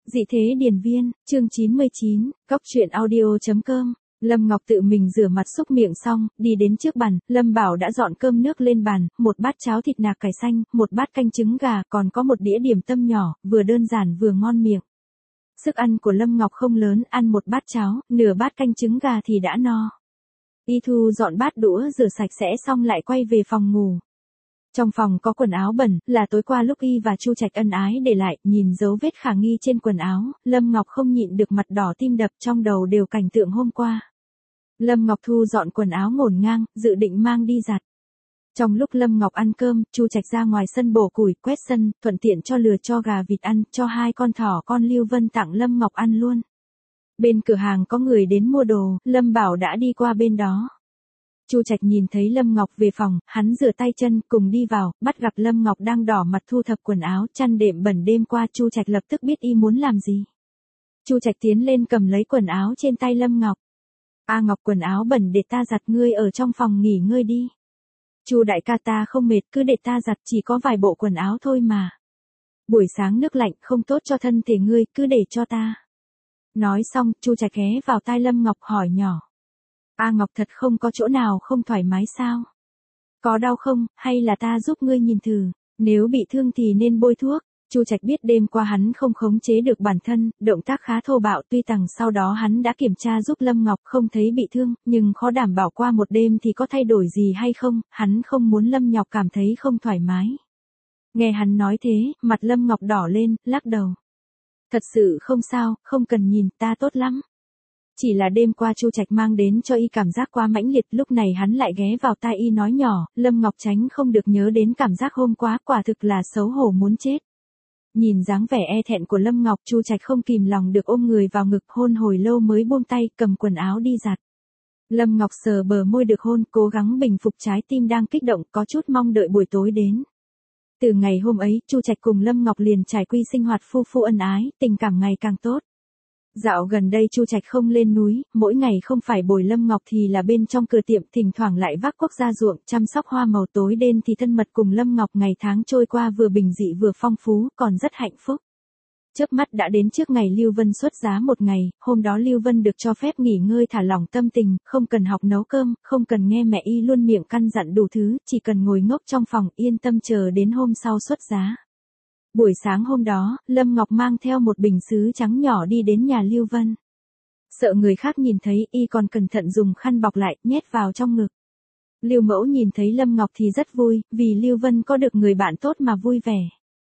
Dị thế điền viên, chương 99, góc truyện audio.com. Lâm Ngọc tự mình rửa mặt xúc miệng xong, đi đến trước bàn, Lâm Bảo đã dọn cơm nước lên bàn, một bát cháo thịt nạc cải xanh, một bát canh trứng gà, còn có một đĩa điểm tâm nhỏ, vừa đơn giản vừa ngon miệng. Sức ăn của Lâm Ngọc không lớn, ăn một bát cháo, nửa bát canh trứng gà thì đã no. Y Thu dọn bát đũa rửa sạch sẽ xong lại quay về phòng ngủ. Trong phòng có quần áo bẩn, là tối qua lúc Y và Chu Trạch ân ái để lại, nhìn dấu vết khả nghi trên quần áo, Lâm Ngọc không nhịn được mặt đỏ tim đập, trong đầu đều cảnh tượng hôm qua. Lâm Ngọc thu dọn quần áo ngổn ngang, dự định mang đi giặt. Trong lúc Lâm Ngọc ăn cơm, Chu Trạch ra ngoài sân bổ củi, quét sân, thuận tiện cho lừa cho gà vịt ăn, cho 2 con thỏ con Lưu Vân tặng Lâm Ngọc ăn luôn. Bên cửa hàng có người đến mua đồ, Lâm Bảo đã đi qua bên đó. Chu Trạch nhìn thấy Lâm Ngọc về phòng, hắn rửa tay chân, cùng đi vào, bắt gặp Lâm Ngọc đang đỏ mặt thu thập quần áo, chăn đệm bẩn đêm qua, Chu Trạch lập tức biết Y muốn làm gì. Chu Trạch tiến lên cầm lấy quần áo trên tay Lâm Ngọc. "A Ngọc, quần áo bẩn để ta giặt, ngươi ở trong phòng nghỉ ngơi đi." "Chu đại ca, ta không mệt, cứ để ta giặt, chỉ có vài bộ quần áo thôi mà. Buổi sáng nước lạnh không tốt cho thân thể ngươi, cứ để cho ta." Nói xong, Chu Trạch ghé vào tai Lâm Ngọc hỏi nhỏ. "A Ngọc, thật không có chỗ nào không thoải mái sao? Có đau không, hay là ta giúp ngươi nhìn thử, nếu bị thương thì nên bôi thuốc." Chu Trạch biết đêm qua hắn không khống chế được bản thân, động tác khá thô bạo, tuy rằng sau đó hắn đã kiểm tra giúp Lâm Ngọc không thấy bị thương, nhưng khó đảm bảo qua một đêm thì có thay đổi gì hay không, hắn không muốn Lâm Ngọc cảm thấy không thoải mái. Nghe hắn nói thế, mặt Lâm Ngọc đỏ lên, lắc đầu. "Thật sự không sao, không cần nhìn, ta tốt lắm. Chỉ là đêm qua Chu Trạch mang đến cho Y cảm giác quá mãnh liệt." Lúc này hắn lại ghé vào tai Y nói nhỏ, Lâm Ngọc tránh không được nhớ đến cảm giác hôm qua, quả thực là xấu hổ muốn chết. Nhìn dáng vẻ e thẹn của Lâm Ngọc, Chu Trạch không kìm lòng được ôm người vào ngực hôn hồi lâu mới buông tay, cầm quần áo đi giặt. Lâm Ngọc sờ bờ môi được hôn, cố gắng bình phục trái tim đang kích động, có chút mong đợi buổi tối đến. Từ ngày hôm ấy, Chu Trạch cùng Lâm Ngọc liền trải quy sinh hoạt phu phu ân ái, tình cảm ngày càng tốt. Dạo gần đây Chu Trạch không lên núi, mỗi ngày không phải bồi Lâm Ngọc thì là bên trong cửa tiệm, thỉnh thoảng lại vác cuốc ra ruộng, chăm sóc hoa màu, tối đêm thì thân mật cùng Lâm Ngọc. Ngày tháng trôi qua vừa bình dị vừa phong phú, còn rất hạnh phúc. Chớp mắt đã đến trước ngày Lưu Vân xuất giá một ngày, hôm đó Lưu Vân được cho phép nghỉ ngơi thả lỏng tâm tình, không cần học nấu cơm, không cần nghe mẹ Y luôn miệng căn dặn đủ thứ, chỉ cần ngồi ngốc trong phòng yên tâm chờ đến hôm sau xuất giá. Buổi sáng hôm đó, Lâm Ngọc mang theo một bình sứ trắng nhỏ đi đến nhà Lưu Vân. Sợ người khác nhìn thấy, Y còn cẩn thận dùng khăn bọc lại, nhét vào trong ngực. Lưu Mẫu nhìn thấy Lâm Ngọc thì rất vui, vì Lưu Vân có được người bạn tốt mà vui vẻ.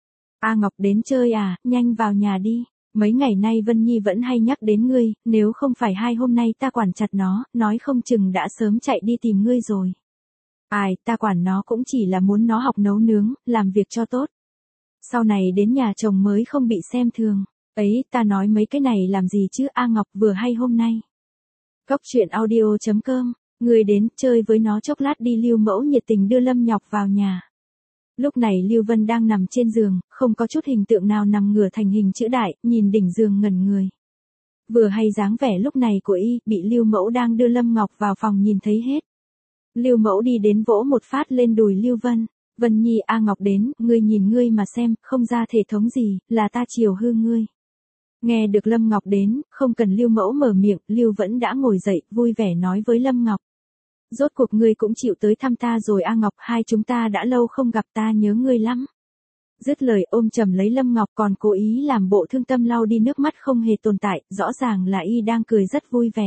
"A Ngọc, đến chơi à, nhanh vào nhà đi. Mấy ngày nay Vân Nhi vẫn hay nhắc đến ngươi, nếu không phải 2 hôm nay ta quản chặt nó, nói không chừng đã sớm chạy đi tìm ngươi rồi." "Ai, ta quản nó cũng chỉ là muốn nó học nấu nướng, làm việc cho tốt. Sau này đến nhà chồng mới không bị xem thường." "Ấy, ta nói mấy cái này làm gì chứ, A Ngọc, vừa hay hôm nay." Góc truyện audio.com, người đến chơi với nó chốc lát đi. Lưu Mẫu nhiệt tình đưa Lâm Ngọc vào nhà. Lúc này Lưu Vân đang nằm trên giường, không có chút hình tượng nào, nằm ngửa thành hình chữ đại, nhìn đỉnh giường ngẩn người. Vừa hay dáng vẻ lúc này của Y, bị Lưu Mẫu đang đưa Lâm Ngọc vào phòng nhìn thấy hết. Lưu Mẫu đi đến vỗ một phát lên đùi Lưu Vân. "Vân Nhi, A Ngọc đến, ngươi nhìn ngươi mà xem, không ra thể thống gì, là ta chiều hư ngươi." Nghe được Lâm Ngọc đến, không cần Lưu Mẫu mở miệng, Lưu vẫn đã ngồi dậy, vui vẻ nói với Lâm Ngọc. "Rốt cuộc ngươi cũng chịu tới thăm ta rồi A Ngọc, hai chúng ta đã lâu không gặp, ta nhớ ngươi lắm." Dứt lời ôm chầm lấy Lâm Ngọc, còn cố ý làm bộ thương tâm lau đi nước mắt không hề tồn tại, rõ ràng là Y đang cười rất vui vẻ.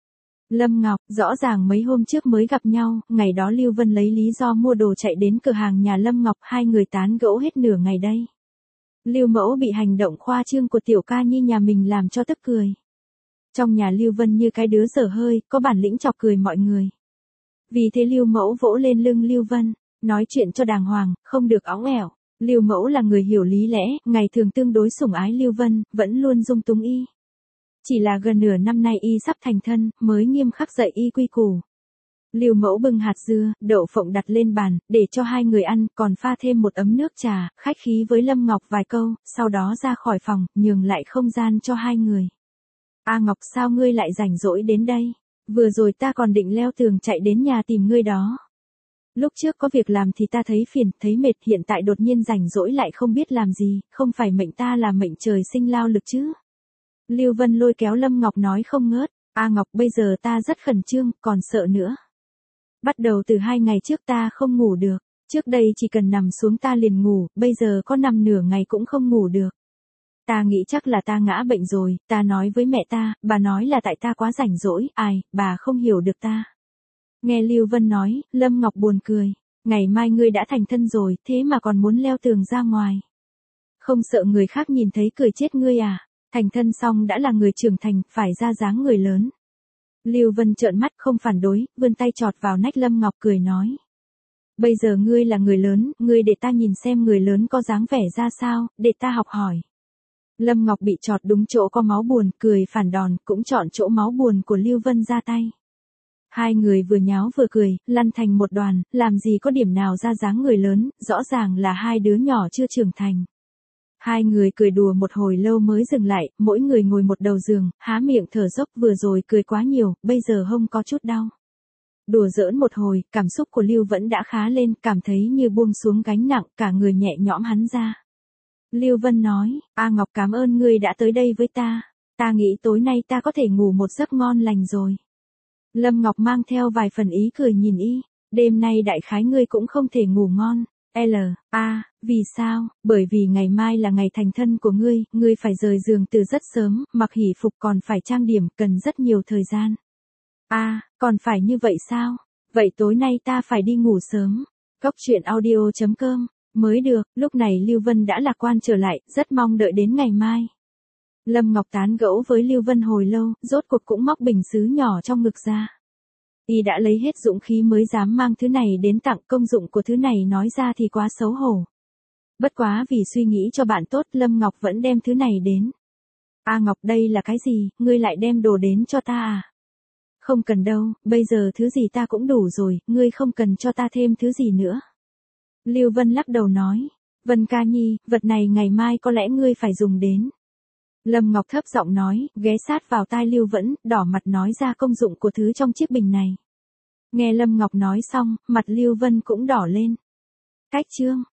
Lâm Ngọc, rõ ràng mấy hôm trước mới gặp nhau, ngày đó Lưu Vân lấy lý do mua đồ chạy đến cửa hàng nhà Lâm Ngọc, 2 người tán gẫu hết nửa ngày đây. Lưu Mẫu bị hành động khoa trương của tiểu ca nhi nhà mình làm cho tức cười. Trong nhà Lưu Vân như cái đứa dở hơi, có bản lĩnh chọc cười mọi người. Vì thế Lưu Mẫu vỗ lên lưng Lưu Vân, nói chuyện cho đàng hoàng, không được óng ẻo. Lưu Mẫu là người hiểu lý lẽ, ngày thường tương đối sủng ái Lưu Vân, vẫn luôn dung túng Y. Chỉ là gần nửa năm nay Y sắp thành thân, mới nghiêm khắc dạy Y quy củ. Lưu Mẫu bưng hạt dưa, đậu phộng đặt lên bàn, để cho 2 người ăn, còn pha thêm một ấm nước trà, khách khí với Lâm Ngọc vài câu, sau đó ra khỏi phòng, nhường lại không gian cho 2 người. "A Ngọc, sao ngươi lại rảnh rỗi đến đây? Vừa rồi ta còn định leo tường chạy đến nhà tìm ngươi đó. Lúc trước có việc làm thì ta thấy phiền, thấy mệt, hiện tại đột nhiên rảnh rỗi lại không biết làm gì, không phải mệnh ta là mệnh trời sinh lao lực chứ?" Lưu Vân lôi kéo Lâm Ngọc nói không ngớt, A Ngọc bây giờ ta rất khẩn trương, còn sợ nữa. Bắt đầu từ 2 ngày trước ta không ngủ được, trước đây chỉ cần nằm xuống ta liền ngủ, bây giờ có nằm nửa ngày cũng không ngủ được. Ta nghĩ chắc là ta ngã bệnh rồi, ta nói với mẹ ta, bà nói là tại ta quá rảnh rỗi, bà không hiểu được ta. Nghe Lưu Vân nói, Lâm Ngọc buồn cười, ngày mai ngươi đã thành thân rồi, thế mà còn muốn leo tường ra ngoài. Không sợ người khác nhìn thấy cười chết ngươi à, thành thân xong đã là người trưởng thành, phải ra dáng người lớn. Lưu Vân trợn mắt không phản đối, vươn tay chọt vào nách Lâm Ngọc cười nói. Bây giờ ngươi là người lớn, ngươi để ta nhìn xem người lớn có dáng vẻ ra sao, để ta học hỏi. Lâm Ngọc bị chọt đúng chỗ có máu buồn, cười phản đòn, cũng chọn chỗ máu buồn của Lưu Vân ra tay. Hai người vừa nháo vừa cười, lăn thành một đoàn, làm gì có điểm nào ra dáng người lớn, rõ ràng là hai đứa nhỏ chưa trưởng thành. Hai người cười đùa một hồi lâu mới dừng lại, mỗi người ngồi một đầu giường, há miệng thở dốc, vừa rồi cười quá nhiều, bây giờ hông có chút đau. Đùa giỡn một hồi, cảm xúc của Lưu vẫn đã khá lên, cảm thấy như buông xuống gánh nặng, cả người nhẹ nhõm hắn ra. Lưu Vân nói, A Ngọc cảm ơn ngươi đã tới đây với ta, ta nghĩ tối nay ta có thể ngủ một giấc ngon lành rồi. Lâm Ngọc mang theo vài phần ý cười nhìn y, đêm nay đại khái ngươi cũng không thể ngủ ngon. Vì sao? Bởi vì ngày mai là ngày thành thân của ngươi phải rời giường từ rất sớm, mặc hỷ phục còn phải trang điểm, cần rất nhiều thời gian. Còn phải như vậy sao? Vậy tối nay ta phải đi ngủ sớm. Cốc truyện audio.com. Mới được, lúc này Lưu Vân đã lạc quan trở lại, rất mong đợi đến ngày mai. Lâm Ngọc tán gẫu với Lưu Vân hồi lâu, rốt cuộc cũng móc bình sứ nhỏ trong ngực ra. Y đã lấy hết dũng khí mới dám mang thứ này đến tặng, công dụng của thứ này nói ra thì quá xấu hổ. Bất quá vì suy nghĩ cho bạn tốt, Lâm Ngọc vẫn đem thứ này đến. A Ngọc đây là cái gì, ngươi lại đem đồ đến cho ta à? Không cần đâu, bây giờ thứ gì ta cũng đủ rồi, ngươi không cần cho ta thêm thứ gì nữa. Lưu Vân lắc đầu nói, Vân ca nhi, vật này ngày mai có lẽ ngươi phải dùng đến. Lâm Ngọc thấp giọng nói, ghé sát vào tai Lưu Vẫn, đỏ mặt nói ra công dụng của thứ trong chiếc bình này. Nghe Lâm Ngọc nói xong, mặt Lưu Vân cũng đỏ lên. Cách chương